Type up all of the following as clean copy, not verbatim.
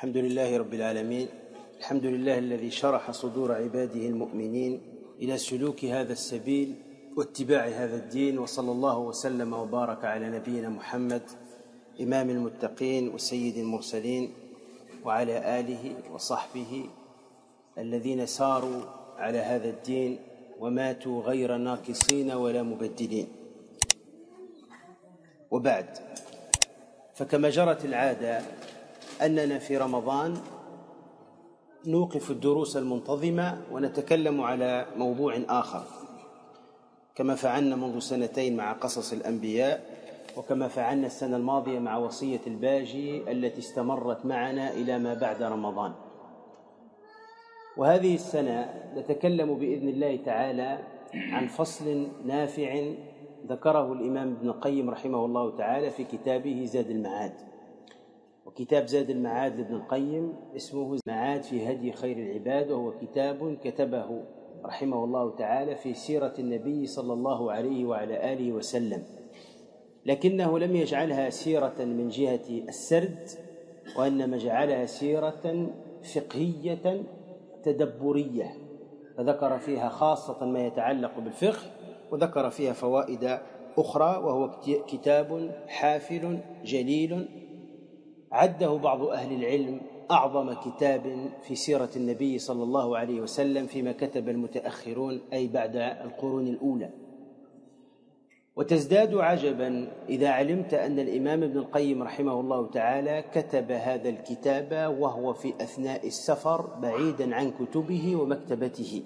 الحمد لله رب العالمين. الحمد لله الذي شرح صدور عباده المؤمنين إلى سلوك هذا السبيل واتباع هذا الدين، وصلى الله وسلم وبارك على نبينا محمد إمام المتقين وسيد المرسلين، وعلى آله وصحبه الذين ساروا على هذا الدين وماتوا غير ناكصين ولا مبدلين. وبعد، فكما جرت العادة أننا في رمضان نوقف الدروس المنتظمة ونتكلم على موضوع آخر، كما فعلنا منذ 2 مع قصص الأنبياء، وكما فعلنا السنة الماضية مع وصية الباجي التي استمرت معنا إلى ما بعد رمضان. وهذه السنة نتكلم بإذن الله تعالى عن فصل نافع ذكره الإمام ابن القيم رحمه الله تعالى في كتابه زاد المعاد. وكتاب زاد المعاد لابن القيم اسمه معاد في هدي خير العباد، وهو كتاب كتبه رحمه الله تعالى في سيرة النبي صلى الله عليه وعلى آله وسلم، لكنه لم يجعلها سيرة من جهة السرد، وإنما جعلها سيرة فقهية تدبرية، فذكر فيها خاصة ما يتعلق بالفقه، وذكر فيها فوائد أخرى. وهو كتاب حافل جليل عده بعض أهل العلم أعظم كتاب في سيرة النبي صلى الله عليه وسلم فيما كتب المتأخرون، أي بعد القرون الأولى. وتزداد عجبا إذا علمت أن الإمام ابن القيم رحمه الله تعالى كتب هذا الكتاب وهو في أثناء السفر بعيدا عن كتبه ومكتبته،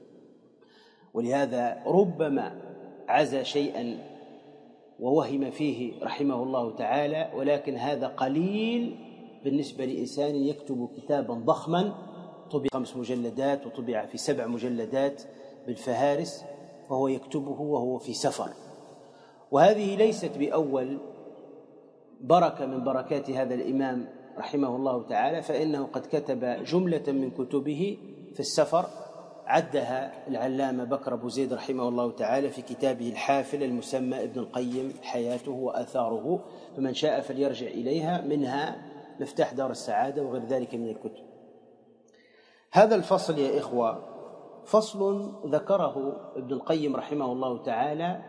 ولهذا ربما عزى شيئا ووهم فيه رحمه الله تعالى، ولكن هذا قليل بالنسبة لإنسان يكتب كتابا ضخما طبع 5 مجلدات وطبع في 7 مجلدات بالفهارس، وهو يكتبه وهو في سفر. وهذه ليست بأول بركة من بركات هذا الإمام رحمه الله تعالى، فإنه قد كتب جملة من كتبه في السفر، عدها العلامة بكر أبو زيد رحمه الله تعالى في كتابه الحافل المسمى ابن القيم حياته وآثاره، فمن شاء فليرجع إليها، منها مفتاح دار السعادة وغير ذلك من الكتب. هذا الفصل يا إخوة فصل ذكره ابن القيم رحمه الله تعالى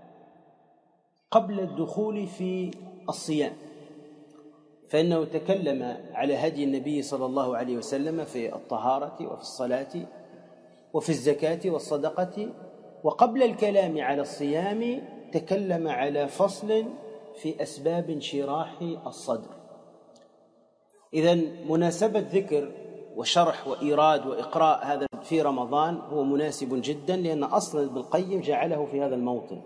قبل الدخول في الصيام، فإنه تكلم على هدي النبي صلى الله عليه وسلم في الطهارة وفي الصلاة وفي الزكاة والصدقة، وقبل الكلام على الصيام تكلم على فصل في أسباب انشراح الصدر. إذن مناسبة ذكر وشرح وإيراد وإقراء هذا في رمضان هو مناسب جدا، لأن أصلا ابن القيم جعله في هذا الموطن.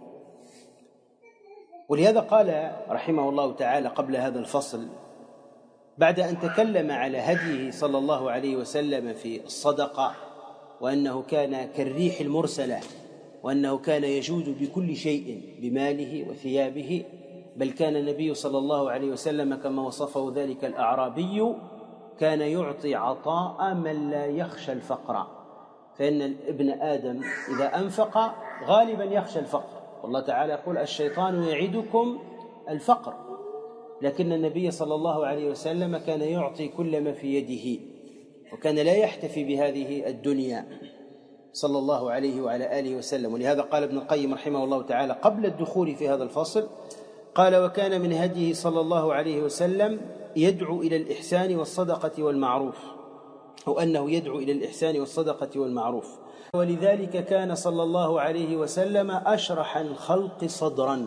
ولهذا قال رحمه الله تعالى قبل هذا الفصل، بعد أن تكلم على هديه صلى الله عليه وسلم في الصدقة، وأنه كان كالريح المرسلة، وأنه كان يجود بكل شيء بماله وثيابه، بل كان النبي صلى الله عليه وسلم كما وصفه ذلك الأعرابي كان يعطي عطاء من لا يخشى الفقر، فإن ابن آدم إذا أنفق غالبا يخشى الفقر، والله تعالى يقول الشيطان يعدكم الفقر، لكن النبي صلى الله عليه وسلم كان يعطي كل ما في يده، وكان لا يحتفي بهذه الدنيا صلى الله عليه وعلى آله وسلم. ولهذا قال ابن القيم رحمه الله تعالى قبل الدخول في هذا الفصل، قال: وكان من هديه صلى الله عليه وسلم يدعو إلى الإحسان والصدقة والمعروف، أو أنه يدعو إلى الإحسان والصدقة والمعروف، ولذلك كان صلى الله عليه وسلم أشرح الخلق صدرا،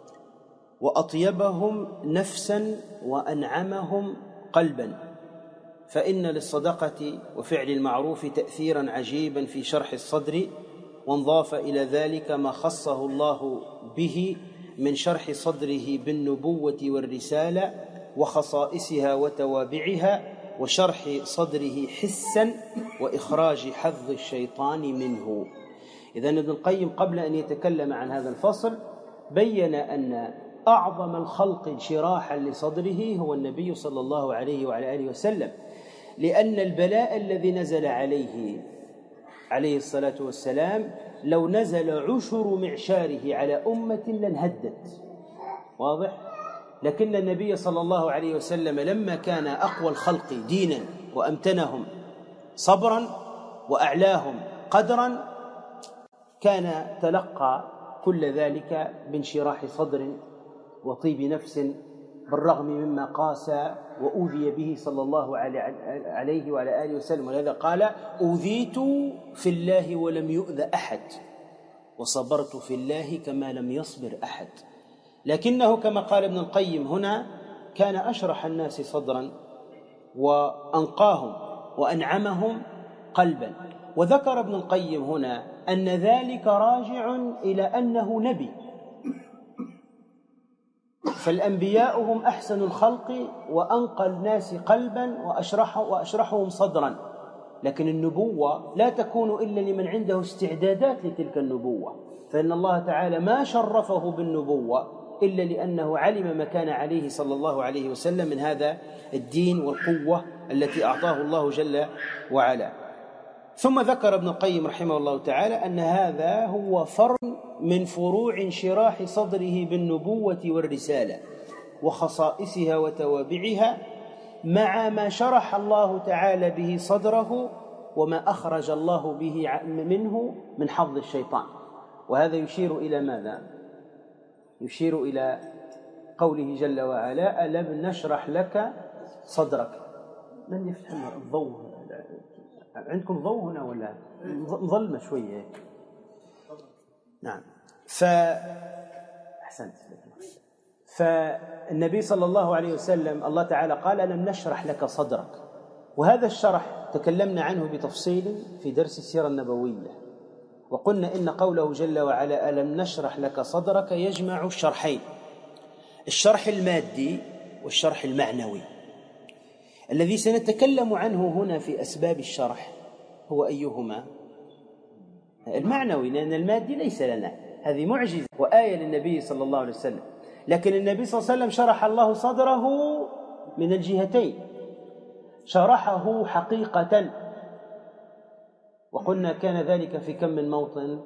وأطيبهم نفسا، وأنعمهم قلبا، فإن للصدقة وفعل المعروف تأثيرا عجيبا في شرح الصدر، وانضاف إلى ذلك ما خصه الله به من شرح صدره بالنبوة والرسالة وخصائصها وتوابعها، وشرح صدره حسا وإخراج حظ الشيطان منه. إذن ابن القيم قبل أن يتكلم عن هذا الفصل بين أن أعظم الخلق انشراحا لصدره هو النبي صلى الله عليه وعلى آله وسلم، لأن البلاء الذي نزل عليه الصلاة والسلام لو نزل 10 معشاره على أمة لانهدت. واضح؟ لكن النبي صلى الله عليه وسلم لما كان أقوى الخلق دينا وأمتنهم صبرا وأعلاهم قدرا كان تلقى كل ذلك بانشراح صدر وطيب نفس، بالرغم مما قاسى وأوذي به صلى الله عليه وعلى آله وسلم. ولهذا قال: أوذيت في الله ولم يؤذ أحد، وصبرت في الله كما لم يصبر أحد. لكنه كما قال ابن القيم هنا كان أشرح الناس صدرا وأنقاهم وأنعمهم قلبا. وذكر ابن القيم هنا أن ذلك راجع إلى أنه نبي، فالأنبياء هم أحسن الخلق وأنقى الناس قلبا وأشرحهم صدرا، لكن النبوة لا تكون إلا لمن عنده استعدادات لتلك النبوة، فإن الله تعالى ما شرفه بالنبوة إلا لأنه علم ما كان عليه صلى الله عليه وسلم من هذا الدين والقوة التي أعطاه الله جل وعلا. ثم ذكر ابن القيم رحمه الله تعالى أن هذا هو فرع من فروع انشراح صدره بالنبوة والرسالة وخصائصها وتوابعها، مع ما شرح الله تعالى به صدره وما أخرج الله به منه من حظ الشيطان. وهذا يشير إلى ماذا؟ يشير إلى قوله جل وعلا: ألم نشرح لك صدرك. من يفتح الضوء؟ عندكم ضوء هنا ولا مظلمة شوية؟ نعم. أحسنت. فالنبي صلى الله عليه وسلم الله تعالى قال: ألم نشرح لك صدرك. وهذا الشرح تكلمنا عنه بتفصيل في درس السيرة النبوية، وقلنا إن قوله جل وعلا ألم نشرح لك صدرك يجمع الشرحين: الشرح المادي والشرح المعنوي. الذي سنتكلم عنه هنا في أسباب الشرح هو أيهما؟ المعنوي، لأن المادي ليس لنا، هذه معجزة وآية للنبي صلى الله عليه وسلم. لكن النبي صلى الله عليه وسلم شرح الله صدره من الجهتين، شرحه حقيقة، وقلنا كان ذلك في كم من موطن؟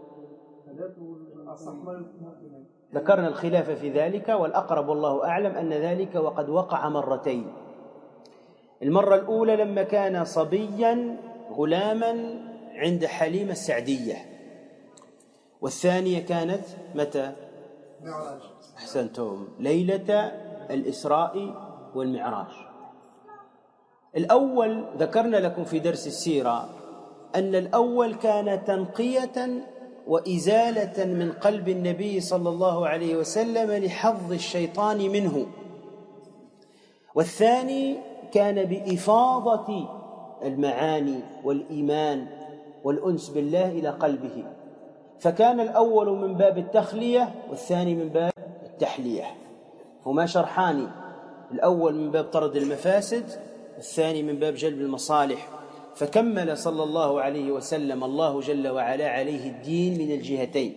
ذكرنا الخلاف في ذلك، والأقرب والله أعلم أن ذلك وقد وقع مرتين. المرة الأولى لما كان صبيا غلاما عند حليمة السعدية، والثانية كانت متى؟ أحسنتم، ليلة الإسراء والمعراج. الأول ذكرنا لكم في درس السيرة أن الأول كان تنقية وإزالة من قلب النبي صلى الله عليه وسلم لحظ الشيطان منه، والثاني كان بإفاضة المعاني والإيمان والأنس بالله إلى قلبه. فكان الأول من باب التخلية والثاني من باب التحلية، هما شرحان: الأول من باب طرد المفاسد، الثاني من باب جلب المصالح. فكمل صلى الله عليه وسلم الله جل وعلا عليه الدين من الجهتين.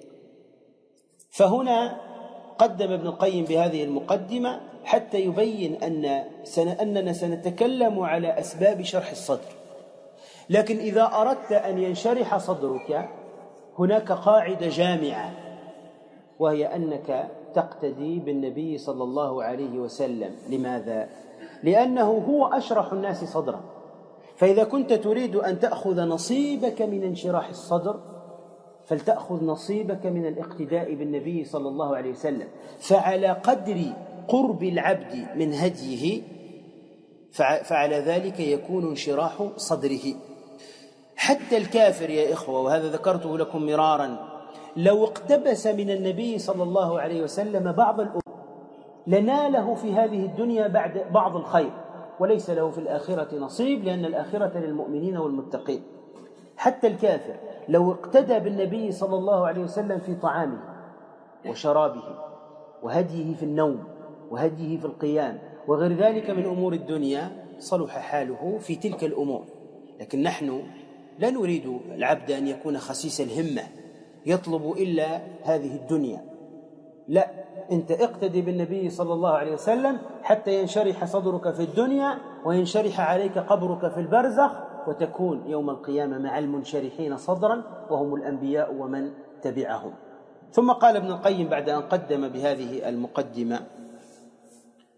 فهنا قدم ابن القيم بهذه المقدمة حتى يبين أننا سنتكلم على أسباب شرح الصدر. لكن إذا أردت أن ينشرح صدرك هناك قاعدة جامعة، وهي أنك تقتدي بالنبي صلى الله عليه وسلم. لماذا؟ لأنه هو أشرح الناس صدرا. فإذا كنت تريد أن تأخذ نصيبك من انشراح الصدر فلتأخذ نصيبك من الاقتداء بالنبي صلى الله عليه وسلم. فعلى قدر قرب العبد من هديه فعلى ذلك يكون انشراح صدره. حتى الكافر يا إخوة، وهذا ذكرته لكم مرارا، لو اقتبس من النبي صلى الله عليه وسلم بعض الأمور لناله في هذه الدنيا بعض الخير، وليس له في الآخرة نصيب، لأن الآخرة للمؤمنين والمتقين. حتى الكافر لو اقتدى بالنبي صلى الله عليه وسلم في طعامه وشرابه وهديه في النوم وهديه في القيام وغير ذلك من أمور الدنيا صلح حاله في تلك الأمور. لكن نحن لا نريد العبد أن يكون خسيس الهمة يطلب إلا هذه الدنيا، لا، أنت اقتدي بالنبي صلى الله عليه وسلم حتى ينشرح صدرك في الدنيا وينشرح عليك قبرك في البرزخ، وتكون يوم القيامة مع المنشرحين صدرا وهم الأنبياء ومن تبعهم. ثم قال ابن القيم بعد أن قدم بهذه المقدمة: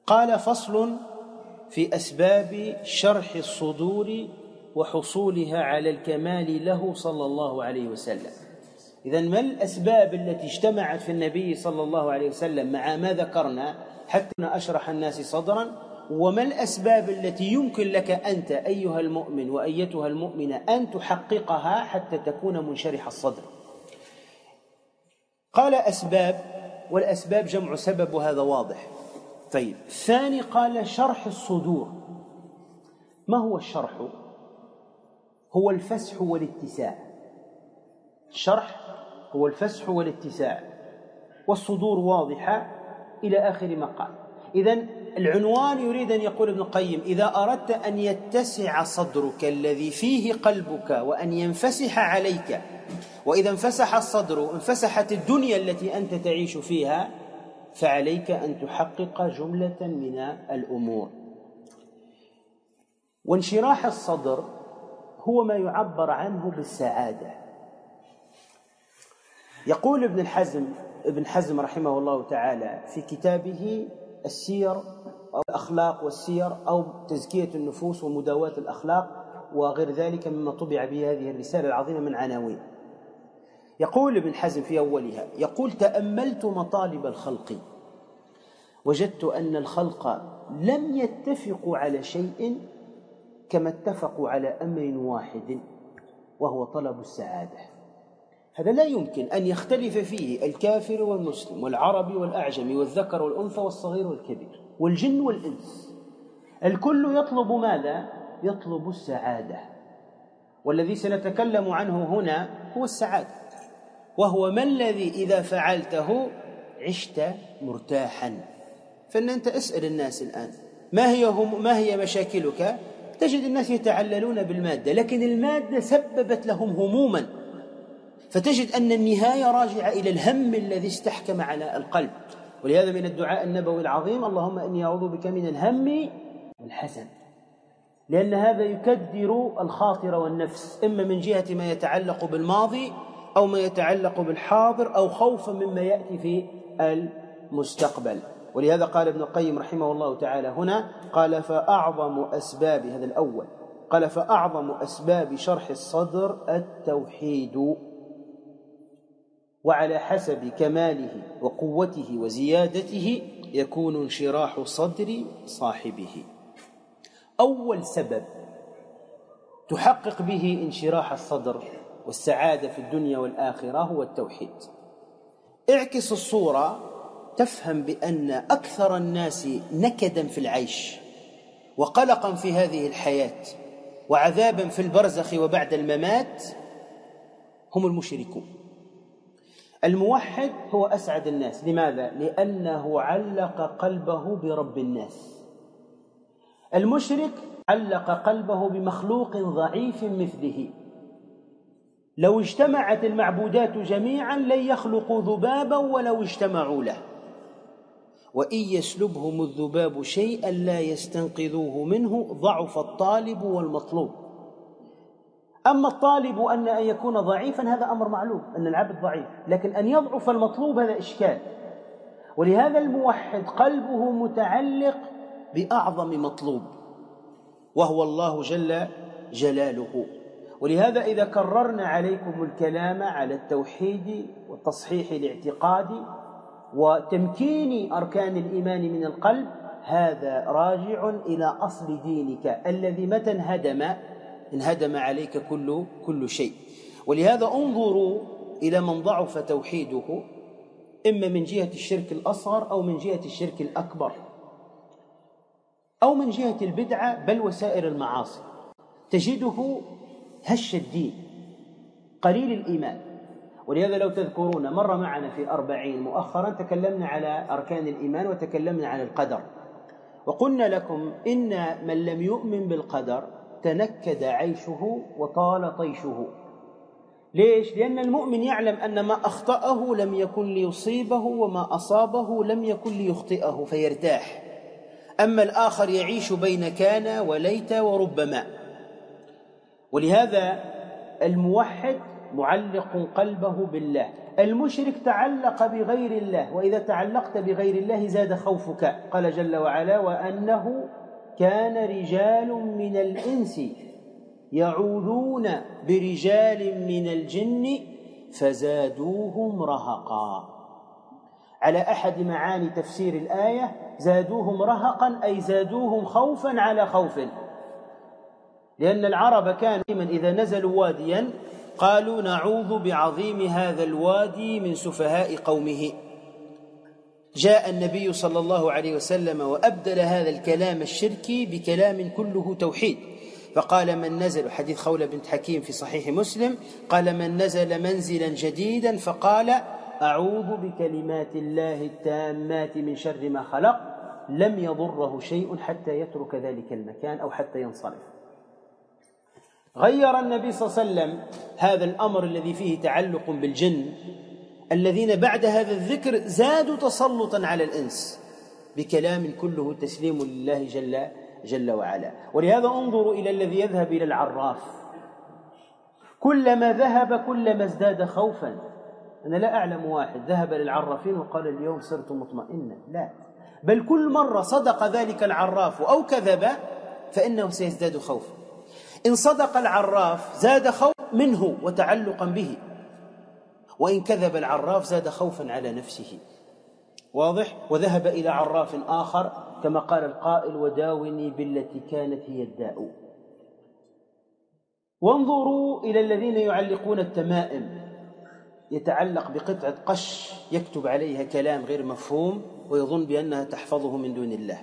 قال: فصل في أسباب شرح الصدور وحصولها على الكمال له صلى الله عليه وسلم. إذن ما الأسباب التي اجتمعت في النبي صلى الله عليه وسلم مع ما ذكرنا حتى أشرح الناس صدرا، وما الأسباب التي يمكن لك أنت أيها المؤمن وأيتها المؤمنة أن تحققها حتى تكون منشرح الصدر؟ قال: أسباب، والأسباب جمع سبب، وهذا واضح. طيب، الثاني قال: شرح الصدور. ما هو الشرح؟ هو الفسح والاتساع. الشرح هو الفسح والاتساع، والصدور واضحة إلى آخر ما قال. إذن العنوان يريد أن يقول ابن القيم: إذا أردت أن يتسع صدرك الذي فيه قلبك وأن ينفسح عليك، وإذا انفسح الصدر انفسحت الدنيا التي أنت تعيش فيها، فعليك أن تحقق جملة من الأمور. وانشراح الصدر هو ما يعبر عنه بالسعادة. يقول ابن حزم رحمه الله تعالى في كتابه السير أو الأخلاق والسير، أو تزكية النفوس ومداواة الأخلاق وغير ذلك مما طبع به هذه الرسالة العظيمة من عناوين، يقول ابن حزم في أولها، يقول: تأملت مطالب الخلق وجدت أن الخلق لم يتفقوا على شيء كما اتفقوا على أمر واحد، وهو طلب السعادة. هذا لا يمكن أن يختلف فيه الكافر والمسلم والعربي والأعجمي والذكر والأنثى والصغير والكبير والجن والإنس. الكل يطلب ماذا؟ يطلب السعادة. والذي سنتكلم عنه هنا هو السعادة، وهو ما الذي إذا فعلته عشت مرتاحا. فإن أنت اسأل الناس الآن ما هي مشاكلك، تجد الناس يتعللون بالمادة، لكن المادة سببت لهم هموما، فتجد أن النهاية راجعة إلى الهم الذي استحكم على القلب. ولهذا من الدعاء النبوي العظيم: اللهم إني أعوذ بك من الهم والحزن، لأن هذا يكدر الخاطر والنفس، إما من جهة ما يتعلق بالماضي أو ما يتعلق بالحاضر أو خوفا مما يأتي في المستقبل. ولهذا قال ابن القيم رحمه الله تعالى هنا، قال: فأعظم أسباب، هذا الأول، قال: فأعظم أسباب شرح الصدر التوحيد، وعلى حسب كماله وقوته وزيادته يكون انشراح صدر صاحبه. أول سبب تحقق به انشراح الصدر والسعادة في الدنيا والآخرة هو التوحيد. اعكس الصورة تفهم بأن أكثر الناس نكدا في العيش وقلقا في هذه الحياة وعذابا في البرزخ وبعد الممات هم المشركون. الموحد هو أسعد الناس. لماذا؟ لأنه علق قلبه برب الناس. المشرك علق قلبه بمخلوق ضعيف مثله. لو اجتمعت المعبودات جميعا لن يخلقوا ذبابا ولو اجتمعوا له، وإن يسلبهم الذباب شيئا لا يستنقذوه منه، ضعف الطالب والمطلوب. أما الطالب أن يكون ضعيفا هذا أمر معلوم، أن العبد ضعيف، لكن أن يضعف المطلوب هذا إشكال. ولهذا الموحد قلبه متعلق بأعظم مطلوب وهو الله جل جلاله. ولهذا إذا كررنا عليكم الكلام على التوحيد وتصحيح الاعتقاد وتمكين أركان الإيمان من القلب، هذا راجع إلى أصل دينك الذي متى انهدم عليك كل شيء. ولهذا انظروا إلى من ضعف توحيده، إما من جهة الشرك الأصغر أو من جهة الشرك الأكبر أو من جهة البدعة بل وسائر المعاصي، تجده هش الدين قليل الإيمان. ولهذا لو تذكرون مر معنا في 40 مؤخرا تكلمنا على أركان الإيمان وتكلمنا عن القدر، وقلنا لكم إن من لم يؤمن بالقدر تنكد عيشه وطال طيشه. ليش؟ لأن المؤمن يعلم أن ما أخطأه لم يكن ليصيبه وما أصابه لم يكن ليخطئه فيرتاح. أما الآخر يعيش بين كان وليت وربما. ولهذا الموحد معلق قلبه بالله. المشرك تعلق بغير الله، وإذا تعلقت بغير الله زاد خوفك. قال جل وعلا: وأنه كان رجال من الإنس يعوذون برجال من الجن فزادوهم رهقا. على أحد معاني تفسير الآية زادوهم رهقا أي زادوهم خوفا على خوف، لأن العرب كانوا إذا نزلوا واديا قالوا: نعوذ بعظيم هذا الوادي من سفهاء قومه. جاء النبي صلى الله عليه وسلم وأبدل هذا الكلام الشركي بكلام كله توحيد، فقال: من نزل، حديث خولة بنت حكيم في صحيح مسلم، قال: من نزل منزلا جديدا فقال: أعوذ بكلمات الله التامات من شر ما خلق، لم يضره شيء حتى يترك ذلك المكان أو حتى ينصرف. غير النبي صلى الله عليه وسلم هذا الأمر الذي فيه تعلق بالجن، الذين بعد هذا الذكر زادوا تسلطا على الإنس بكلام كله تسليم لله جل وعلا. ولهذا انظروا إلى الذي يذهب إلى العراف، كلما ذهب كلما ازداد خوفا. أنا لا أعلم واحد ذهب للعرافين وقال: اليوم صرت مطمئنا، لا، بل كل مرة صدق ذلك العراف أو كذب فإنه سيزداد خوفا. إن صدق العراف زاد خوف منه وتعلقا به، وإن كذب العراف زاد خوفا على نفسه. واضح؟ وذهب إلى عراف آخر كما قال القائل: وداوني بالتي كانت هي الداء. وانظروا إلى الذين يعلقون التمائم، يتعلق بقطعة قش يكتب عليها كلام غير مفهوم ويظن بأنها تحفظه من دون الله،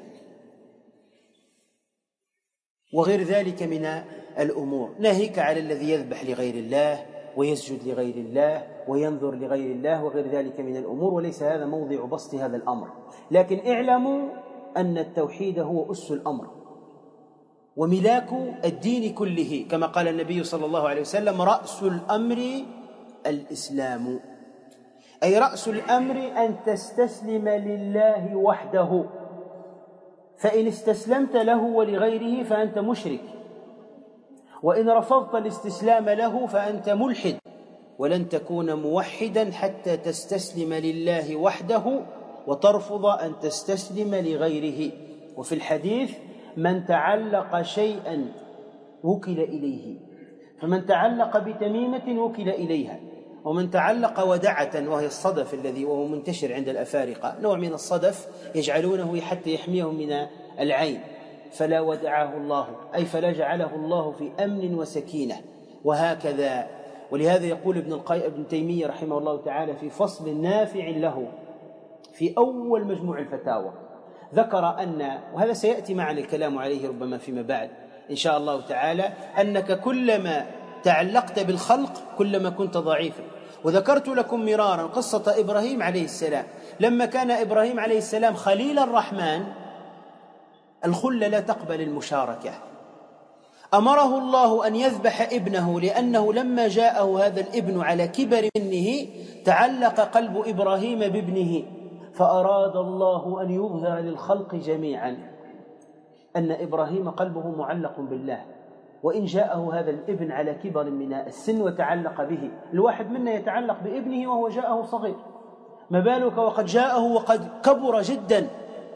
وغير ذلك من الأمور. ناهيك على الذي يذبح لغير الله ويسجد لغير الله وينذر لغير الله وغير ذلك من الأمور، وليس هذا موضع بسط هذا الأمر. لكن اعلموا أن التوحيد هو أس الأمر وملاك الدين كله، كما قال النبي صلى الله عليه وسلم: رأس الأمر الإسلام، أي رأس الأمر أن تستسلم لله وحده، فإن استسلمت له ولغيره فأنت مشرك، وإن رفضت الاستسلام له فأنت ملحد، ولن تكون موحدا حتى تستسلم لله وحده وترفض أن تستسلم لغيره. وفي الحديث: من تعلق شيئا وكل إليه، فمن تعلق بتميمة وكل إليها، ومن تعلق ودعة، وهي الصدف الذي وهو منتشر عند الأفارقة، نوع من الصدف يجعلونه حتى يحميهم من العين، فلا ودعه الله، أي فلا جعله الله في أمن وسكينة، وهكذا. ولهذا يقول ابن تيمية رحمه الله تعالى في فصل نافع له في أول مجموع الفتاوى، ذكر أن، وهذا سيأتي معنا الكلام عليه ربما فيما بعد إن شاء الله تعالى، أنك كلما تعلقت بالخلق كلما كنت ضعيفا. وذكرت لكم مرارا قصة إبراهيم عليه السلام، لما كان إبراهيم عليه السلام خليل الرحمن، الخلة لا تقبل المشاركة، أمره الله أن يذبح ابنه، لأنه لما جاءه هذا الابن على كبر سنه تعلق قلب إبراهيم بابنه، فأراد الله أن يظهر للخلق جميعا أن إبراهيم قلبه معلق بالله، وإن جاءه هذا الابن على كبر من السن وتعلق به. الواحد منا يتعلق بابنه وهو جاءه صغير، ما بالك وقد جاءه وقد كبر جدا،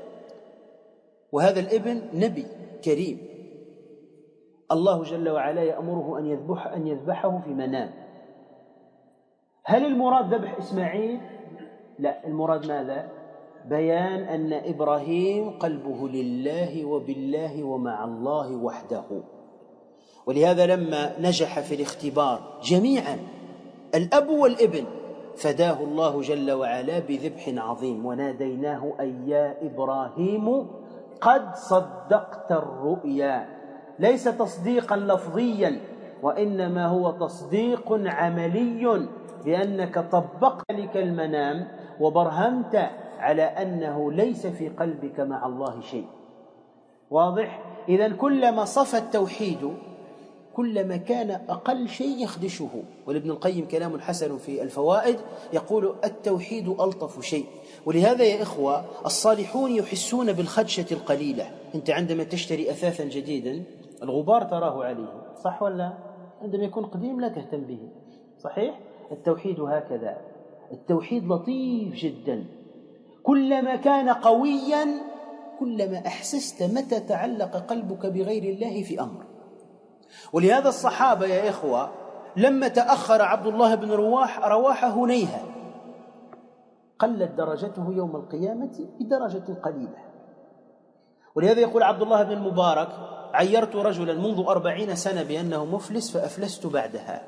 وهذا الابن نبي كريم، الله جل وعلا يأمره أن يذبحه في منام. هل المراد ذبح إسماعيل؟ لا، المراد ماذا؟ بيان أن إبراهيم قلبه لله وبالله ومع الله وحده. ولهذا لما نجح في الاختبار جميعا الأب والابن فداه الله جل وعلا بذبح عظيم، وناديناه أي يا إبراهيم قد صدقت الرؤيا، ليس تصديقا لفظيا وإنما هو تصديق عملي، بأنك طبقت لك المنام وبرهنت على أنه ليس في قلبك مع الله شيء. واضح؟ إذن كلما صفى التوحيد كلما كان أقل شيء يخدشه. ولابن القيم كلام حسن في الفوائد يقول: التوحيد ألطف شيء. ولهذا يا إخوة الصالحون يحسون بالخدشة القليلة. أنت عندما تشتري أثاثا جديدا الغبار تراه عليه، صح ولا؟ عندما يكون قديم لا تهتم به، صحيح؟ التوحيد هكذا، التوحيد لطيف جدا، كلما كان قويا كلما أحسست متى تعلق قلبك بغير الله في أمر. ولهذا الصحابة يا إخوة لما تأخر عبد الله بن رواحة هنيهة قلت درجته يوم القيامة بدرجة قليلة. ولهذا يقول عبد الله بن المبارك: عيرت رجلا منذ 40 سنة بأنه مفلس فأفلست بعدها.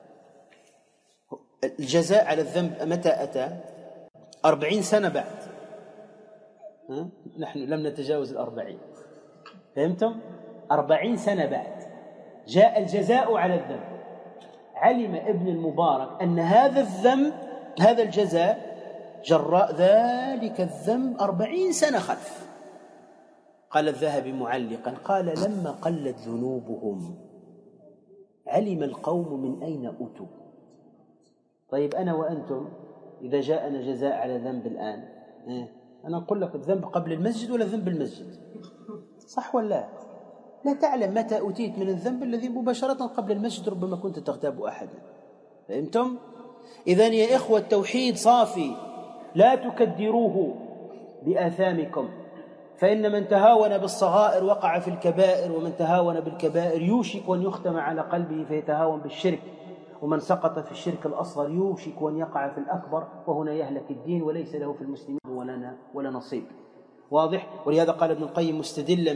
الجزاء على الذنب متى أتى؟ 40 سنة بعد. نحن لم نتجاوز 40، فهمتم؟ 40 سنة بعد جاء الجزاء على الذنب. علم ابن المبارك أن هذا الذنب، هذا الجزاء جراء ذلك الذنب 40 سنة خلف. قال الذهبي معلقا: قال لما قلت ذنوبهم علم القوم من أين أتوا. طيب أنا وأنتم إذا جاءنا جزاء على ذنب الآن، أنا أقول لك الذنب قبل المسجد ولا ذنب المسجد؟ صح ولا لا؟ لا تعلم متى أتيت من الذنب الذي مباشرة قبل المسجد ربما كنت تغتاب أحدا. فهمتم؟ إذن يا إخوة التوحيد صافي، لا تكدروه بآثامكم، فإن من تهاون بالصغائر وقع في الكبائر، ومن تهاون بالكبائر يوشك أن يختم على قلبه فيتهاون بالشرك، ومن سقط في الشرك الأصغر يوشك أن يقع في الأكبر، وهنا يهلك الدين وليس له في المسلمين ولا نصيب. واضح؟ ولهذا قال ابن القيم مستدلا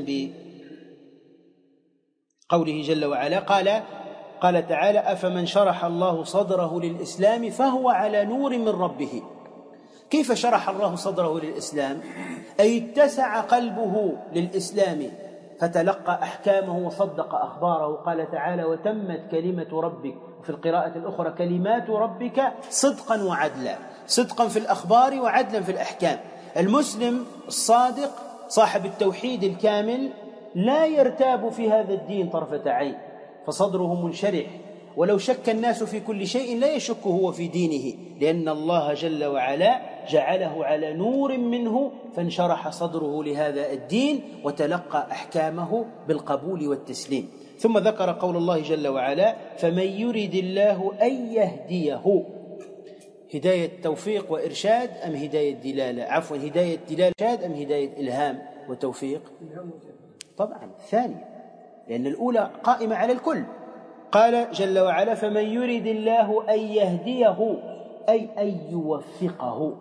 بقوله جل وعلا، قال تعالى: أفمن شرح الله صدره للإسلام فهو على نور من ربه. كيف شرح الله صدره للإسلام؟ أي اتسع قلبه للإسلام فتلقى أحكامه وصدق أخباره. قال تعالى: وتمت كلمة ربك، في القراءة الأخرى كلمات ربك صدقا وعدلا، صدقا في الأخبار وعدلا في الأحكام. المسلم الصادق صاحب التوحيد الكامل لا يرتاب في هذا الدين طرفة عين، فصدره منشرح، ولو شك الناس في كل شيء لا يشك هو في دينه، لأن الله جل وعلا جعله على نور منه فانشرح صدره لهذا الدين وتلقى أحكامه بالقبول والتسليم. ثم ذكر قول الله جل وعلا: فمن يرد الله أن يهديه. هداية توفيق وإرشاد أم هداية دلالة؟ عفوا، هداية دلالة إرشاد أم هداية إلهام وتوفيق؟ طبعا الثانية، لأن الأولى قائمة على الكل. قال جل وعلا: فمن يرد الله أن يهديه، أي أن يوفقه،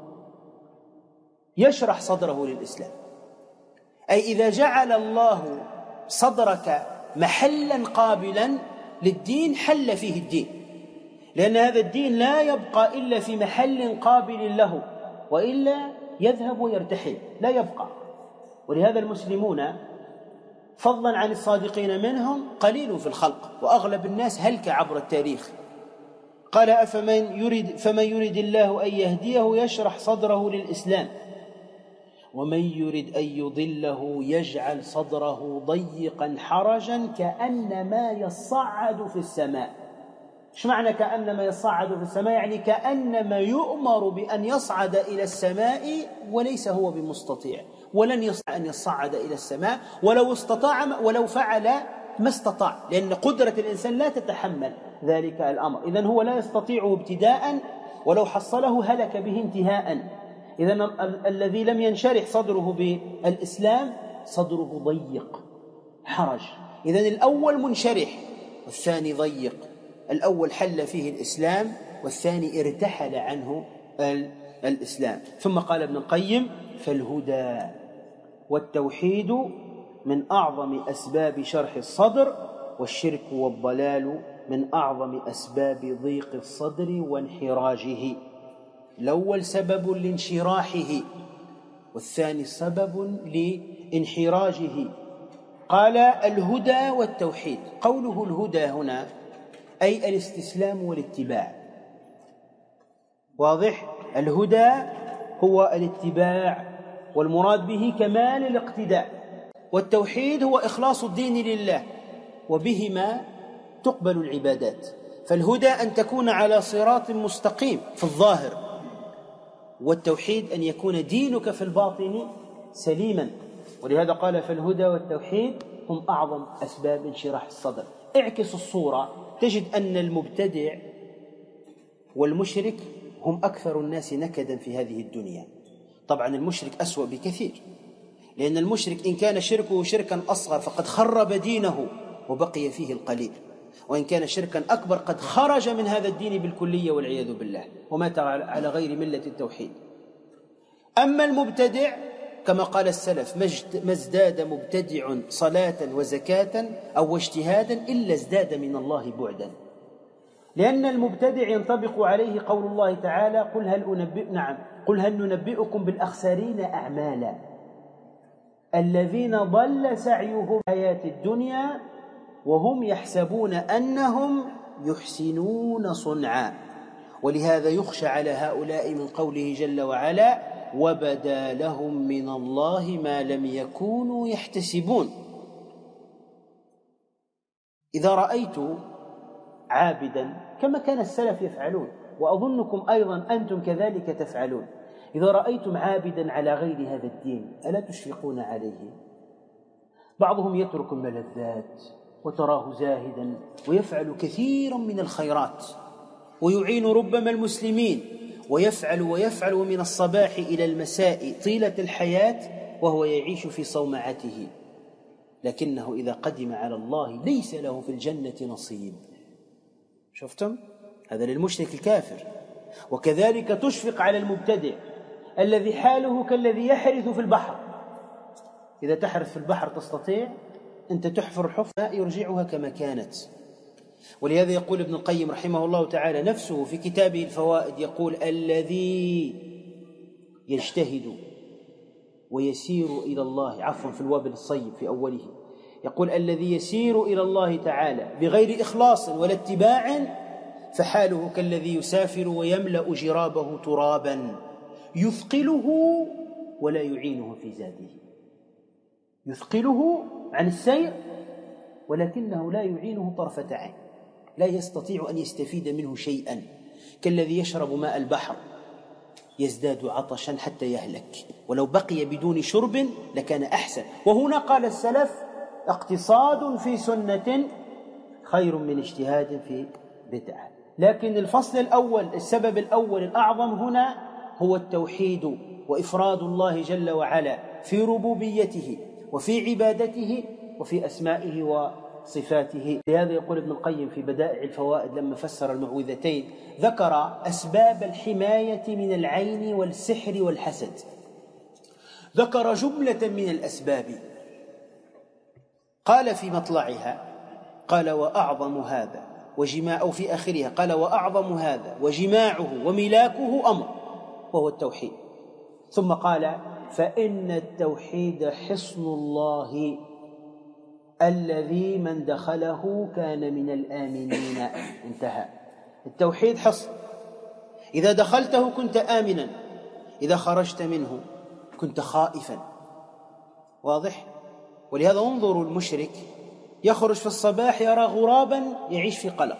يشرح صدره للإسلام. أي إذا جعل الله صدرك محلا قابلا للدين حل فيه الدين، لأن هذا الدين لا يبقى إلا في محل قابل له، وإلا يذهب ويرتحل لا يبقى. ولهذا المسلمون فضلا عن الصادقين منهم قليل في الخلق، وأغلب الناس هلك عبر التاريخ. قال: فمن يرد الله أن يهديه يشرح صدره للإسلام، ومن يرد أن يضله يجعل صدره ضيقا حرجا كأنما يصعد في السماء. ايش معنى كأنما يصعد في السماء؟ يعني كأنما يؤمر بأن يصعد إلى السماء وليس هو بمستطيع، ولن يستطيع أن يصعد إلى السماء، ولو استطاع ولو فعل ما استطاع، لأن قدرة الإنسان لا تتحمل ذلك الأمر. إذن هو لا يستطيعه ابتداء، ولو حصله هلك به انتهاء. إذن الذي لم ينشرح صدره بالإسلام صدره ضيق حرج. إذن الأول منشرح والثاني ضيق، الأول حل فيه الإسلام والثاني ارتحل عنه الإسلام. ثم قال ابن القيم: فالهدى والتوحيد من أعظم أسباب شرح الصدر، والشرك والضلال من أعظم أسباب ضيق الصدر وانحراجه. الأول سبب لانشراحه، والثاني سبب لانحراجه. قال: الهدى والتوحيد. قوله الهدى هنا أي الاستسلام والاتباع. واضح؟ الهدى هو الاتباع، والمراد به كمال الاقتداء، والتوحيد هو إخلاص الدين لله، وبهما تقبل العبادات. فالهدى أن تكون على صراط مستقيم في الظاهر، والتوحيد أن يكون دينك في الباطن سليما. ولهذا قال: فالهدى والتوحيد هم أعظم أسباب انشراح الصدر. اعكس الصورة تجد أن المبتدع والمشرك هم أكثر الناس نكدا في هذه الدنيا. طبعا المشرك أسوأ بكثير، لأن المشرك إن كان شركه شركا أصغر فقد خرب دينه وبقي فيه القليل، وإن كان شركا أكبر قد خرج من هذا الدين بالكلية والعياذ بالله ومات على غير ملة التوحيد. أما المبتدع كما قال السلف: ما ازداد مبتدع صلاة وزكاة أو اجتهادا إلا ازداد من الله بعدا. لأن المبتدع ينطبق عليه قول الله تعالى: قل هل ننبئكم بالأخسرين أعمالا الذين ضل سعيهم في الحياة الدنيا وهم يحسبون أنهم يحسنون صنعا. ولهذا يخشى على هؤلاء من قوله جل وعلا: وبدا لهم من الله ما لم يكونوا يحتسبون. إذا رأيت عابدا كما كان السلف يفعلون، وأظنكم أيضا أنتم كذلك تفعلون، إذا رأيتم عابدا على غير هذا الدين ألا تشفقون عليه؟ بعضهم يترك الملذات وتراه زاهدا ويفعل كثيرا من الخيرات ويعين ربما المسلمين ويفعل من الصباح إلى المساء طيلة الحياة وهو يعيش في صومعته، لكنه إذا قدم على الله ليس له في الجنة نصيب. شفتم؟ هذا للمشرك الكافر. وكذلك تشفق على المبتدع الذي حاله كالذي يحرث في البحر. إذا تحرث في البحر تستطيع أنت تحفر حفرة يرجعها كما كانت. ولهذا يقول ابن القيم رحمه الله تعالى نفسه في كتابه الفوائد، يقول: الذي يجتهد ويسير إلى الله، عفوا في الوابل الصيب في أوله، يقول: الذي يسير إلى الله تعالى بغير إخلاص ولا اتباع فحاله كالذي يسافر ويملأ جرابه ترابا يثقله ولا يعينه في زاده. يثقله عن السير ولكنه لا يعينه طرفة عين، لا يستطيع أن يستفيد منه شيئا، كالذي يشرب ماء البحر يزداد عطشا حتى يهلك، ولو بقي بدون شرب لكان أحسن. وهنا قال السلف: اقتصاد في سنة خير من اجتهاد في بدعة. لكن الفصل الأول، السبب الأول الأعظم هنا هو التوحيد وإفراد الله جل وعلا في ربوبيته وفي عبادته وفي أسمائه وصفاته. لهذا يقول ابن القيم في بدائع الفوائد لما فسر المعوذتين ذكر أسباب الحماية من العين والسحر والحسد، ذكر جملة من الأسباب، قال في مطلعها قال: وأعظم هذا وجماع، أو في آخرها قال: وأعظم هذا وجماعه وملاكه أمر، وهو التوحيد. ثم قال: فإن التوحيد حصن الله الذي من دخله كان من الآمنين. انتهى. التوحيد حصن، إذا دخلته كنت آمنا، إذا خرجت منه كنت خائفا. واضح؟ ولهذا انظروا المشرك يخرج في الصباح يرى غرابا يعيش في قلق،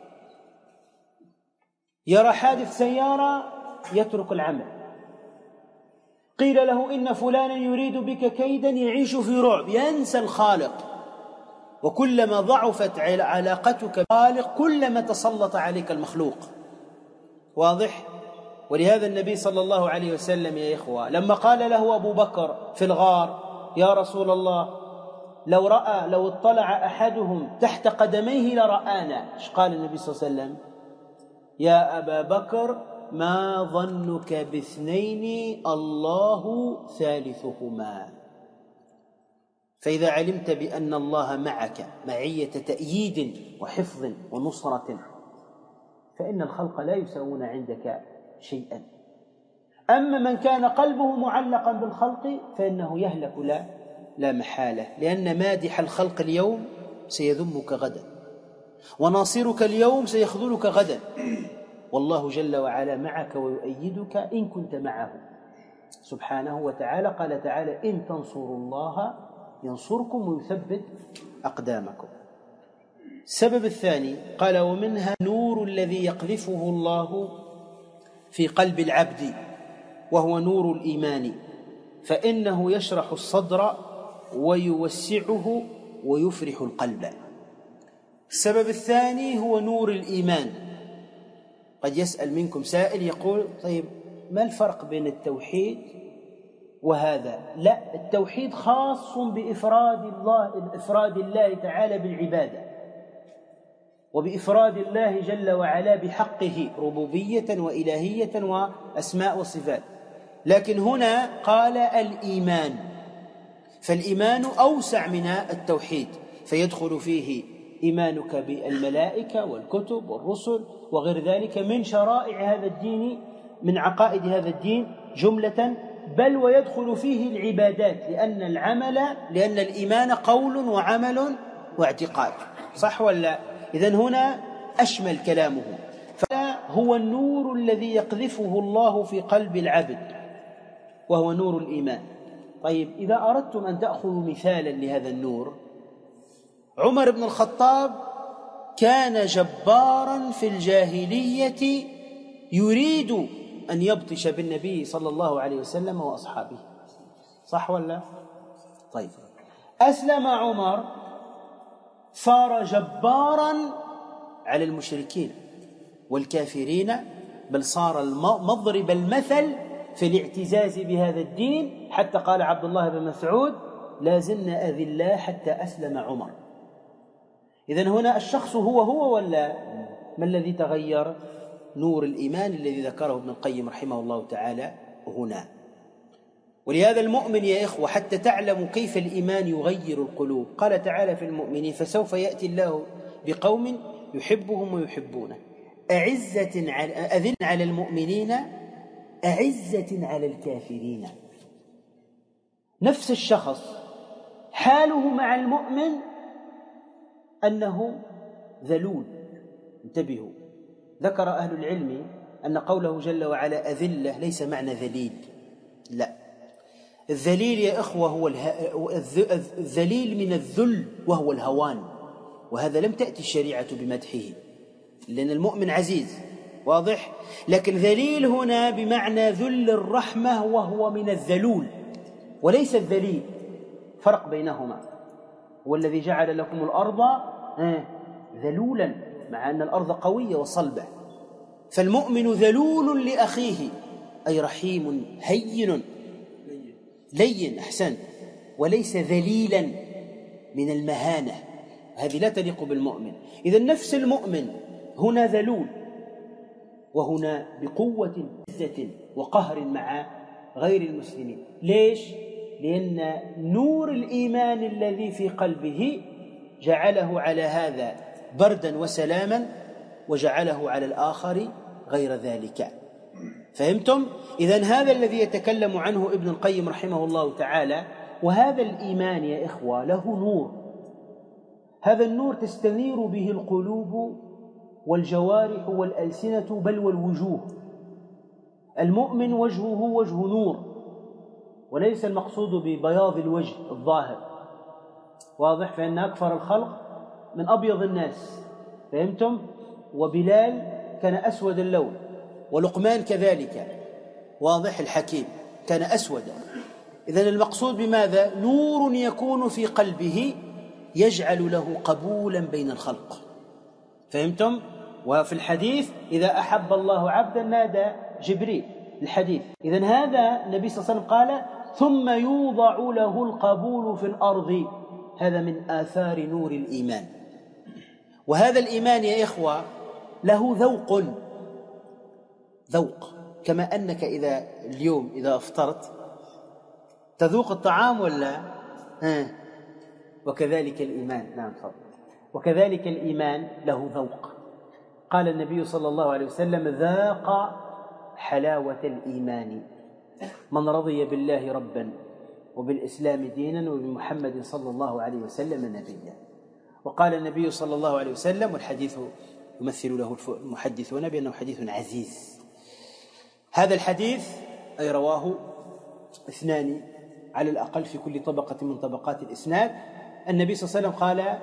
يرى حادث سيارة يترك العمل، قيل له إن فلانا يريد بك كيدا يعيش في رعب، ينسى الخالق. وكلما ضعفت علاقتك بالخالق كلما تسلط عليك المخلوق. واضح؟ ولهذا النبي صلى الله عليه وسلم يا إخوة لما قال له أبو بكر في الغار: يا رسول الله، لو اطلع أحدهم تحت قدميه لرآنا، ايش قال النبي صلى الله عليه وسلم؟ يا أبا بكر ما ظنك باثنين الله ثالثهما. فإذا علمت بأن الله معك معية تأييد وحفظ ونصرة فإن الخلق لا يساوون عندك شيئا. أما من كان قلبه معلقا بالخلق فإنه يهلك لا محالة، لأن مادح الخلق اليوم سيذمك غدا، وناصرك اليوم سيخذلك غدا، والله جل وعلا معك ويؤيدك إن كنت معه سبحانه وتعالى. قال تعالى: إن تنصروا الله ينصركم ويثبت أقدامكم. السبب الثاني قال: ومنها نور الذي يقذفه الله في قلب العبد وهو نور الإيمان، فإنه يشرح الصدر ويوسعه ويفرح القلب. السبب الثاني هو نور الإيمان، قد يسأل منكم سائل يقول طيب ما الفرق بين التوحيد وهذا؟ لا، التوحيد خاص بإفراد الله تعالى بالعبادة، وبإفراد الله جل وعلا بحقه ربوبية وإلهية وأسماء وصفات. لكن هنا قال الإيمان، فالإيمان أوسع من التوحيد، فيدخل فيه إيمانك بالملائكة والكتب والرسل وغير ذلك من شرائع هذا الدين، من عقائد هذا الدين جملة، بل ويدخل فيه العبادات، لأن الإيمان قول وعمل واعتقاد، صح ولا؟ إذن هنا أشمل كلامه، فلا هو النور الذي يقذفه الله في قلب العبد، وهو نور الإيمان. طيب إذا أردتم أن تأخذوا مثالا لهذا النور، عمر بن الخطاب كان جبارا في الجاهلية يريد أن يبطش بالنبي صلى الله عليه وسلم وأصحابه، صح ولا؟ طيب أسلم عمر صار جبارا على المشركين والكافرين، بل صار مضرب المثل في الاعتزاز بهذا الدين، حتى قال عبد الله بن مسعود لا زلنا أذلاء حتى أسلم عمر. إذن هنا الشخص هو ولا ما الذي تغير؟ نور الإيمان الذي ذكره ابن القيم رحمه الله تعالى هنا. ولهذا المؤمن يا إخوة حتى تعلموا كيف الإيمان يغير القلوب، قال تعالى في المؤمنين فسوف يأتي الله بقوم يحبهم ويحبونه أذل على المؤمنين أعزة على الكافرين. نفس الشخص حاله مع المؤمن أنه ذلول. انتبهوا، ذكر أهل العلم أن قوله جل وعلا أذلة ليس معنى ذليل، لا، الذليل يا إخوة هو الذليل من الذل وهو الهوان، وهذا لم تأتي الشريعة بمدحه، لأن المؤمن عزيز، واضح؟ لكن ذليل هنا بمعنى ذل الرحمة، وهو من الذلول وليس الذليل، فرق بينهما. هو الذي جعل لكم الأرض ذلولا، مع أن الأرض قوية وصلبة. فالمؤمن ذلول لأخيه، أي رحيم هين لين، أحسن، وليس ذليلا من المهانة، هذه لا تليق بالمؤمن. إذا نفس المؤمن هنا ذلول، وهنا بقوة عزة وقهر مع غير المسلمين. ليش؟ لأن نور الإيمان الذي في قلبه جعله على هذا بردا وسلاما، وجعله على الآخر غير ذلك. فهمتم؟ إذن هذا الذي يتكلم عنه ابن القيم رحمه الله تعالى. وهذا الإيمان يا إخوة له نور، هذا النور تستنير به القلوب والجوارح والألسنة بل والوجوه. المؤمن وجهه وجه نور، وليس المقصود ببياض الوجه الظاهر، واضح؟ فإن أكثر الخلق من أبيض الناس، فهمتم؟ وبلال كان أسود اللون، ولقمان كذلك، واضح؟ الحكيم كان أسودا. إذن المقصود بماذا؟ نور يكون في قلبه يجعل له قبولا بين الخلق، فهمتم؟ وفي الحديث إذا أحب الله عبدا نادى جبريل، الحديث. إذن هذا النبي صلى الله عليه وسلم قال ثم يوضع له القبول في الأرض، هذا من آثار نور الإيمان. وهذا الإيمان يا إخوة له ذوق، كما أنك اليوم إذا أفطرت تذوق الطعام ولا وكذلك الإيمان. نعم تفضل. وكذلك الإيمان له ذوق. قال النبي صلى الله عليه وسلم ذاق حلاوة الإيمان من رضي بالله ربا وبالإسلام دينا وبمحمد صلى الله عليه وسلم نبيا. وقال النبي صلى الله عليه وسلم، والحديث يمثل له المحدثون بأنه حديث عزيز، هذا الحديث أي رواه اثنان على الأقل في كل طبقة من طبقات الإسناد. النبي صلى الله عليه وسلم قال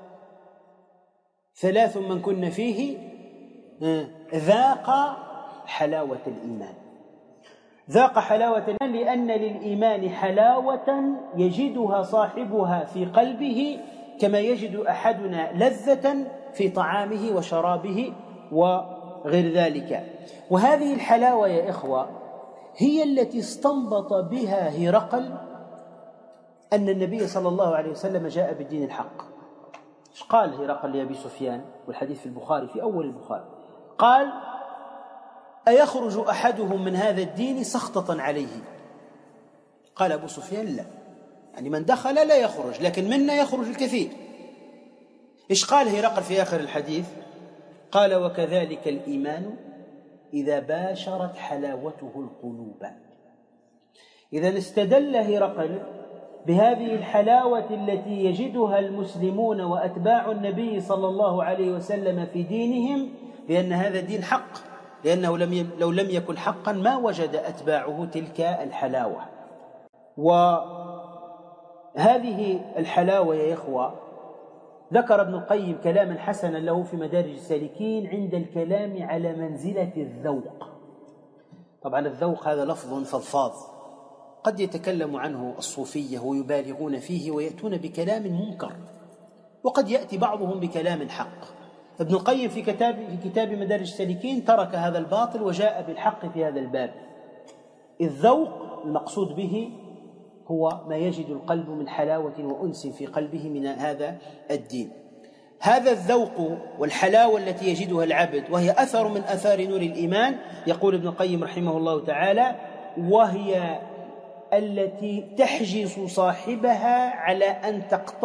ثلاث من كن فيه ذاق حلاوة الإيمان. ذاق حلاوة الإيمان لأن للإيمان حلاوة يجدها صاحبها في قلبه كما يجد أحدنا لذة في طعامه وشرابه وغير ذلك. وهذه الحلاوة يا إخوة هي التي استنبط بها هرقل أن النبي صلى الله عليه وسلم جاء بالدين الحق. إيش قال هرقل لأبي سفيان؟ والحديث في البخاري في أول البخاري، قال: أيخرج أحدهم من هذا الدين سخطة عليه؟ قال أبو سفيان: لا، يعني من دخل لا يخرج، لكن منا يخرج الكثير. إيش قال هرقل في آخر الحديث؟ قال: وكذلك الإيمان إذا باشرت حلاوته القلوب. إذا استدل هرقل بهذه الحلاوة التي يجدها المسلمون وأتباع النبي صلى الله عليه وسلم في دينهم بأن هذا دين حق، لأنه لو لم يكن حقا ما وجد أتباعه تلك الحلاوة. وهذه الحلاوة يا إخوة ذكر ابن القيم كلاما حسنا له في مدارج السالكين عند الكلام على منزلة الذوق. طبعا الذوق هذا لفظ فضفاض قد يتكلم عنه الصوفية ويبالغون فيه ويأتون بكلام منكر، وقد يأتي بعضهم بكلام حق. ابن القيم في كتاب مدارج السالكين ترك هذا الباطل وجاء بالحق في هذا الباب. الذوق المقصود به هو ما يجد القلب من حلاوة وأنس في قلبه من هذا الدين. هذا الذوق والحلاوة التي يجدها العبد وهي أثر من أثار نور الإيمان، يقول ابن القيم رحمه الله تعالى: وهي التي تحجز صاحبها على أن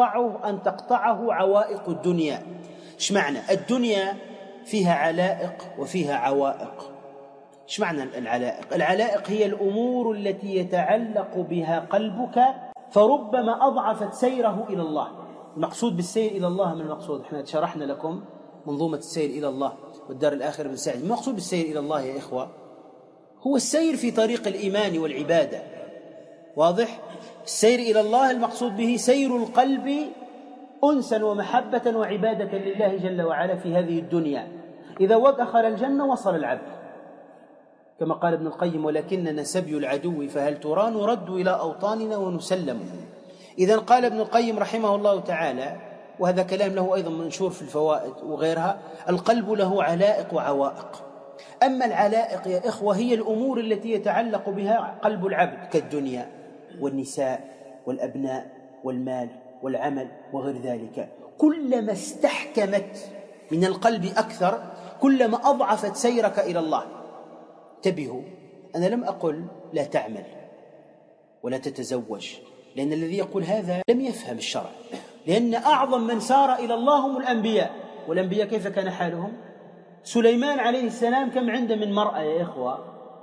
تقطعه عوائق الدنيا. إيش معنى؟ الدنيا فيها علائق وفيها عوائق. إيش معنى العلائق؟ العلائق هي الأمور التي يتعلق بها قلبك فربما أضعفت سيره إلى الله. المقصود بالسير إلى الله من المقصود، احنا شرحنا لكم منظومة السير إلى الله والدار الآخرة من سعيد. المقصود بالسير إلى الله يا إخوة هو السير في طريق الإيمان والعبادة. واضح؟ السير إلى الله المقصود به سير القلب أنسا ومحبة وعبادة لله جل وعلا في هذه الدنيا. إذا دخل الجنة وصل العبد، كما قال ابن القيم: ولكننا سبي العدو فهل ترى نرد إلى أوطاننا ونسلم. إذن قال ابن القيم رحمه الله تعالى، وهذا كلام له أيضا منشور في الفوائد وغيرها: القلب له علائق وعوائق. أما العلائق يا إخوة هي الأمور التي يتعلق بها قلب العبد كالدنيا والنساء والأبناء والمال والعمل وغير ذلك. كلما استحكمت من القلب أكثر كلما أضعفت سيرك إلى الله. انتبهوا، أنا لم أقل لا تعمل ولا تتزوج، لأن الذي يقول هذا لم يفهم الشرع، لأن أعظم من سار إلى الله هم الأنبياء. والأنبياء كيف كان حالهم؟ سليمان عليه السلام كم عنده من مرأة يا إخوة؟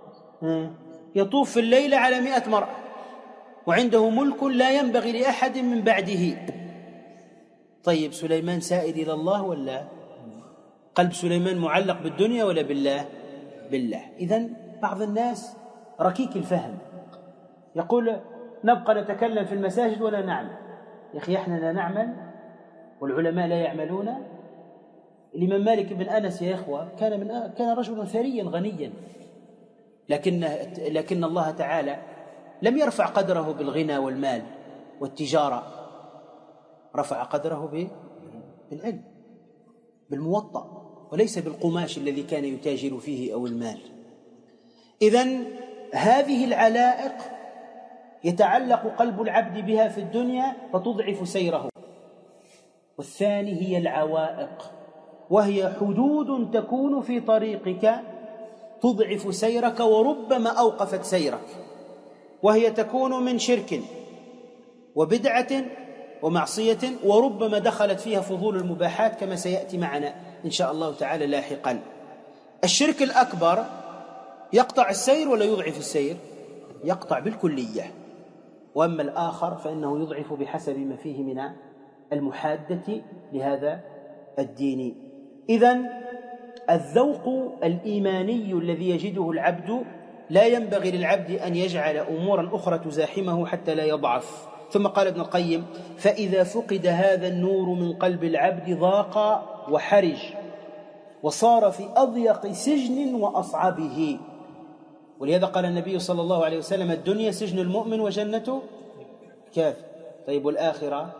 يطوف في الليلة على 100 مرأة، وعنده ملك لا ينبغي لأحد من بعده. طيب سليمان سائر إلى الله ولا؟ قلب سليمان معلق بالدنيا ولا بالله؟ بالله. إذن بعض الناس ركيك الفهم يقول: نبقى نتكلم في المساجد ولا نعمل. يا أخي احنا لا نعمل والعلماء لا يعملون. الإمام مالك بن أنس يا إخوة كان رجلا ثريا غنيا، لكن الله تعالى لم يرفع قدره بالغنى والمال والتجارة، رفع قدره بالعلم بالموطأ، وليس بالقماش الذي كان يتاجر فيه أو المال. إذن هذه العلائق يتعلق قلب العبد بها في الدنيا فتضعف سيره. والثاني هي العوائق، وهي حدود تكون في طريقك تضعف سيرك وربما أوقفت سيرك، وهي تكون من شرك وبدعة ومعصية، وربما دخلت فيها فضول المباحات كما سيأتي معنا إن شاء الله تعالى لاحقا. الشرك الأكبر يقطع السير ولا يضعف السير؟ يقطع بالكلية. وأما الآخر فإنه يضعف بحسب ما فيه من المحادة لهذا الدين. إذن الذوق الإيماني الذي يجده العبد لا ينبغي للعبد أن يجعل أمورا أخرى تزاحمه حتى لا يضعف. ثم قال ابن القيم: فإذا فقد هذا النور من قلب العبد ضاق وحرج وصار في أضيق سجن وأصعبه. ولهذا قال النبي صلى الله عليه وسلم: الدنيا سجن المؤمن وجنة كافر. طيب والآخرة؟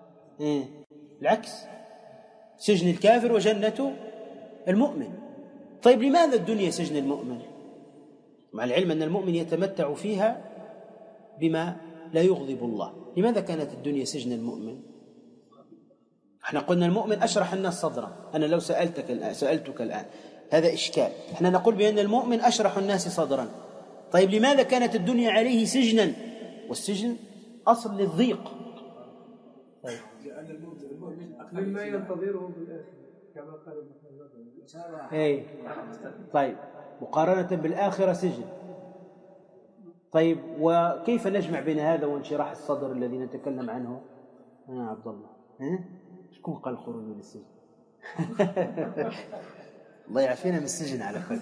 العكس، سجن الكافر وجنة المؤمن. طيب لماذا الدنيا سجن المؤمن؟ مع العلم أن المؤمن يتمتع فيها بما لا يغضب الله. لماذا كانت الدنيا سجن المؤمن؟ احنا قلنا المؤمن أشرح الناس صدرا. أنا لو سألتك الآن هذا إشكال. احنا نقول بأن المؤمن أشرح الناس صدرا. طيب لماذا كانت الدنيا عليه سجنا؟ والسجن أصل للضيق. طيب. لأن المؤمن مما ينتظره بالآخرة كما قال ابن. طيب مقارنة بالآخرة سجن. طيب وكيف نجمع بين هذا وانشراح الصدر الذي نتكلم عنه؟ عبد الله شكون قال الخروج من السجن؟ الله يعافينا من السجن على كل.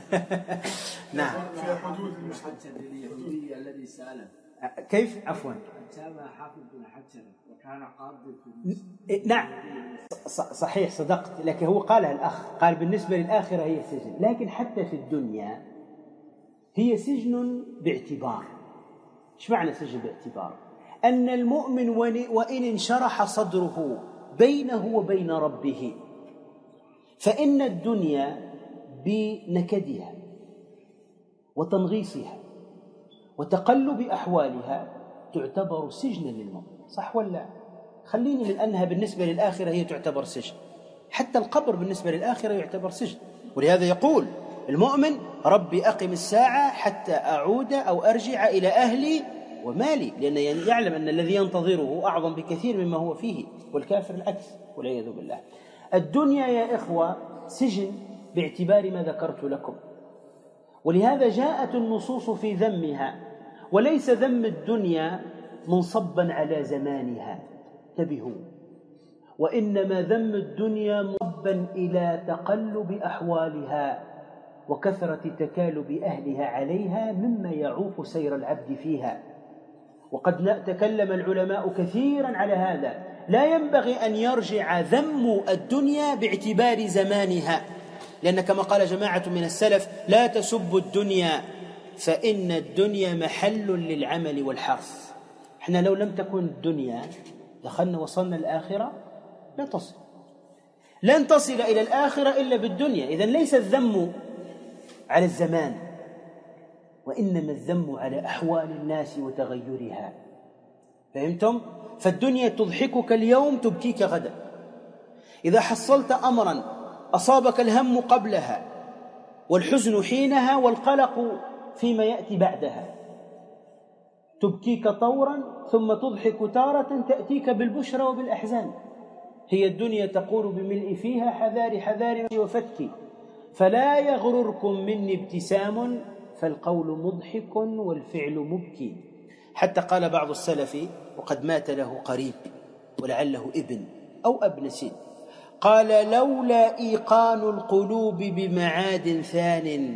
نعم. في حدود المحجر اليهودي الذي سأله كيف؟ عفوا. تابع حافظ بن حجر وكان قاضي في نعم صحيح صدقت، لكن هو قالها الأخ، قال بالنسبة للآخرة هي سجن، لكن حتى في الدنيا هي سجن باعتبار. ايش معنى سجن باعتبار؟ أن المؤمن وإن انشرح صدره بينه وبين ربه، فإن الدنيا بنكدها وتنغيصها وتقلب أحوالها تعتبر سجنا للمؤمن، صح ولا؟ خليني من أنها بالنسبة للآخرة هي تعتبر سجن، حتى القبر بالنسبة للآخرة يعتبر سجن. ولهذا يقول المؤمن ربي أقم الساعة حتى أعود أو أرجع إلى أهلي ومالي، لأنه يعلم أن الذي ينتظره أعظم بكثير مما هو فيه، والكافر العكس والعياذ بالله. الدنيا يا إخوة سجن باعتبار ما ذكرت لكم، ولهذا جاءت النصوص في ذمها، وليس ذم الدنيا منصبا على زمانها، انتبهوا، وإنما ذم الدنيا منصبا إلى تقلب أحوالها وكثرة تكالب أهلها عليها مما يعوق سير العبد فيها. وقد تكلم العلماء كثيرا على هذا. لا ينبغي أن يرجع ذم الدنيا باعتبار زمانها، لأن كما قال جماعة من السلف لا تسبوا الدنيا فإن الدنيا محل للعمل والحرث. احنا لو لم تكن الدنيا دخلنا وصلنا الآخرة لا تصل، لن تصل إلى الآخرة إلا بالدنيا. إذن ليس الذم على الزمان، وإنما الذم على أحوال الناس وتغيرها. فهمتم؟ فالدنيا تضحكك اليوم تبكيك غدا. إذا حصلت أمرا أصابك الهم قبلها والحزن حينها والقلق فيما يأتي بعدها، تبكيك طورا ثم تضحك تارة تأتيك بالبشرى وبالأحزان. هي الدنيا تقول بملء فيها حذار حذار وفتك، فلا يغرركم مني ابتسام فالقول مضحك والفعل مبكي. حتى قال بعض السلف وقد مات له قريب ولعله ابن أو ابن سن، قال لولا إيقان القلوب بمعاد ثان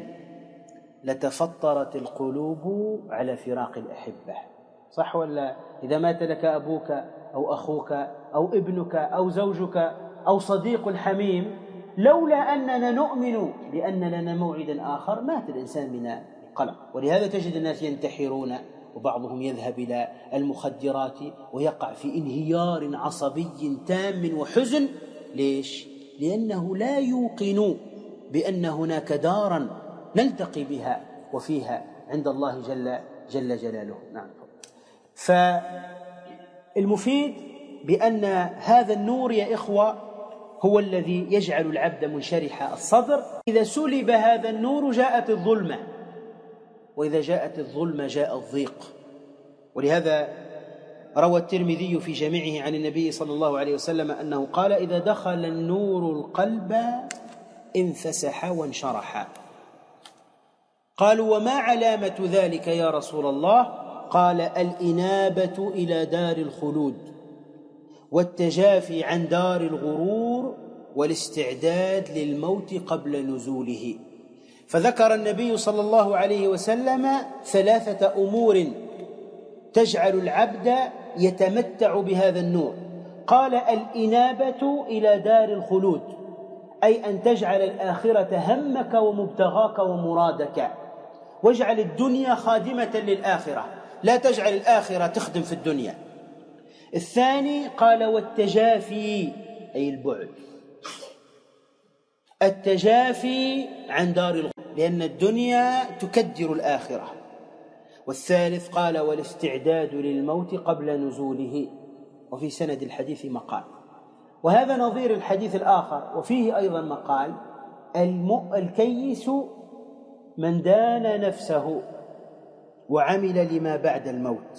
لتفطرت القلوب على فراق الأحبة. صح ولا؟ إذا مات لك أبوك أو أخوك أو ابنك أو زوجك أو صديق حميم، لولا أننا نؤمن بأن لنا موعدا آخر مات الإنسان من القلق. ولهذا تجد الناس ينتحرون، وبعضهم يذهب إلى المخدرات ويقع في انهيار عصبي تام وحزن. ليش؟ لأنه لا يوقن بأن هناك دارا نلتقي بها وفيها عند الله جل جلاله. نعم. فالمفيد بأن هذا النور يا إخوة هو الذي يجعل العبد منشرح الصدر. إذا سلب هذا النور جاءت الظلمة، وإذا جاءت الظلمة جاء الضيق. ولهذا روى الترمذي في جامعه عن النبي صلى الله عليه وسلم أنه قال إذا دخل النور القلب انفسح وانشرح. قالوا وما علامة ذلك يا رسول الله؟ قال الإنابة إلى دار الخلود والتجافي عن دار الغرور والاستعداد للموت قبل نزوله. فذكر النبي صلى الله عليه وسلم 3 أمور تجعل العبد يتمتع بهذا النور. قال الإنابة إلى دار الخلود، أي أن تجعل الآخرة همك ومبتغاك ومرادك، واجعل الدنيا خادمة للآخرة، لا تجعل الآخرة تخدم في الدنيا. الثاني قال والتجافي أي البعد، التجافي عن دار الغرور لأن الدنيا تكدر الآخرة. والثالث قال والاستعداد للموت قبل نزوله، وفي سند الحديث مقال، وهذا نظير الحديث الآخر وفيه أيضا مقال: الكيس من دان نفسه وعمل لما بعد الموت،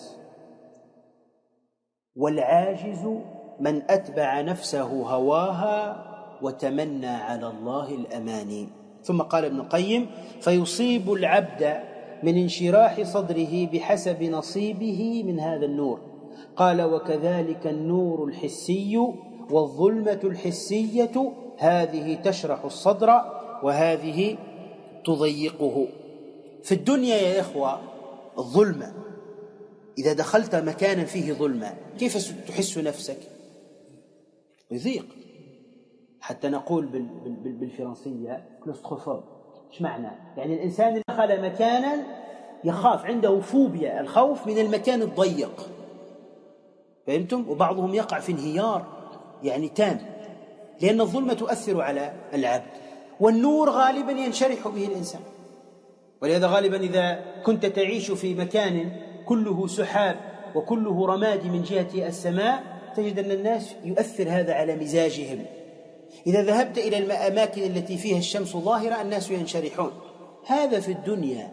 والعاجز من أتبع نفسه هواها وتمنى على الله الأماني. ثم قال ابن القيم: فيصيب العبد من انشراح صدره بحسب نصيبه من هذا النور. قال: وكذلك النور الحسي والظلمة الحسية، هذه تشرح الصدر وهذه تضيقه. في الدنيا يا إخوة الظلمة، إذا دخلت مكانا فيه ظلمة كيف تحس نفسك؟ يضيق، حتى نقول بالفرنسية كلوستروفوب. ايش معنى؟ يعني الإنسان اللي دخل مكانا يخاف، عنده فوبيا، الخوف من المكان الضيق، فهمتم؟ وبعضهم يقع في انهيار يعني تام، لأن الظلمة تؤثر على العبد، والنور غالبا ينشرح به الإنسان. ولهذا غالبا إذا كنت تعيش في مكان كله سحاب وكله رماد من جهة السماء تجد أن الناس يؤثر هذا على مزاجهم. إذا ذهبت إلى الأماكن التي فيها الشمس ظاهرة الناس ينشرحون. هذا في الدنيا،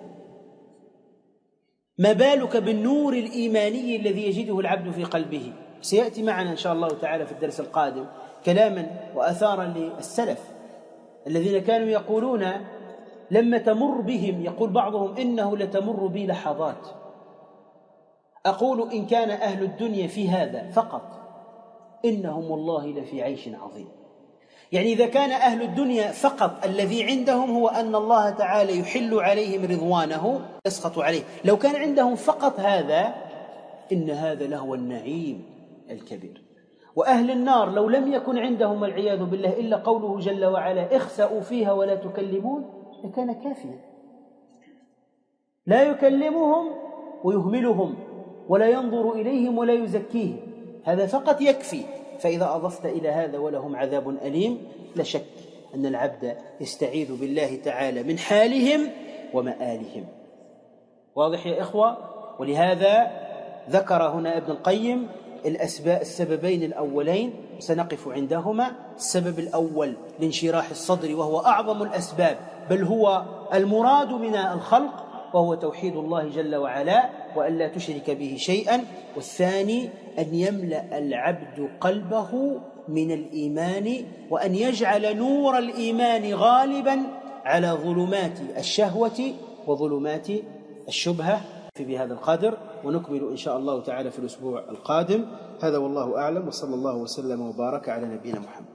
ما بالك بالنور الإيماني الذي يجده العبد في قلبه؟ سيأتي معنا إن شاء الله تعالى في الدرس القادم كلاما وأثارا للسلف الذين كانوا يقولون لما تمر بهم، يقول بعضهم: إنه لتمر بي لحظات أقول إن كان أهل الدنيا في هذا فقط إنهم والله لفي عيش عظيم. يعني إذا كان أهل الدنيا فقط الذي عندهم هو أن الله تعالى يحل عليهم رضوانه يسخط عليه، لو كان عندهم فقط هذا إن هذا لهو النعيم الكبير. وأهل النار لو لم يكن عندهم والعياذ بالله إلا قوله جل وعلا: اخسأوا فيها ولا تكلمون، لكان كافيا. لا يكلمهم ويهملهم ولا ينظر إليهم ولا يزكيهم، هذا فقط يكفي. فإذا أضفت إلى هذا ولهم عذاب أليم، لا شك أن العبد يستعيذ بالله تعالى من حالهم ومآلهم. واضح يا إخوة؟ ولهذا ذكر هنا ابن القيم السببين الأولين سنقف عندهما. السبب الأول لانشراح الصدر، وهو أعظم الأسباب بل هو المراد من الخلق، وهو توحيد الله جل وعلا وأن لا تشرك به شيئا. والثاني أن يملأ العبد قلبه من الإيمان، وأن يجعل نور الإيمان غالبا على ظلمات الشهوة وظلمات الشبهة. في بهذا القدر، ونكمل إن شاء الله تعالى في الأسبوع القادم. هذا والله أعلم، وصلى الله وسلم وبارك على نبينا محمد.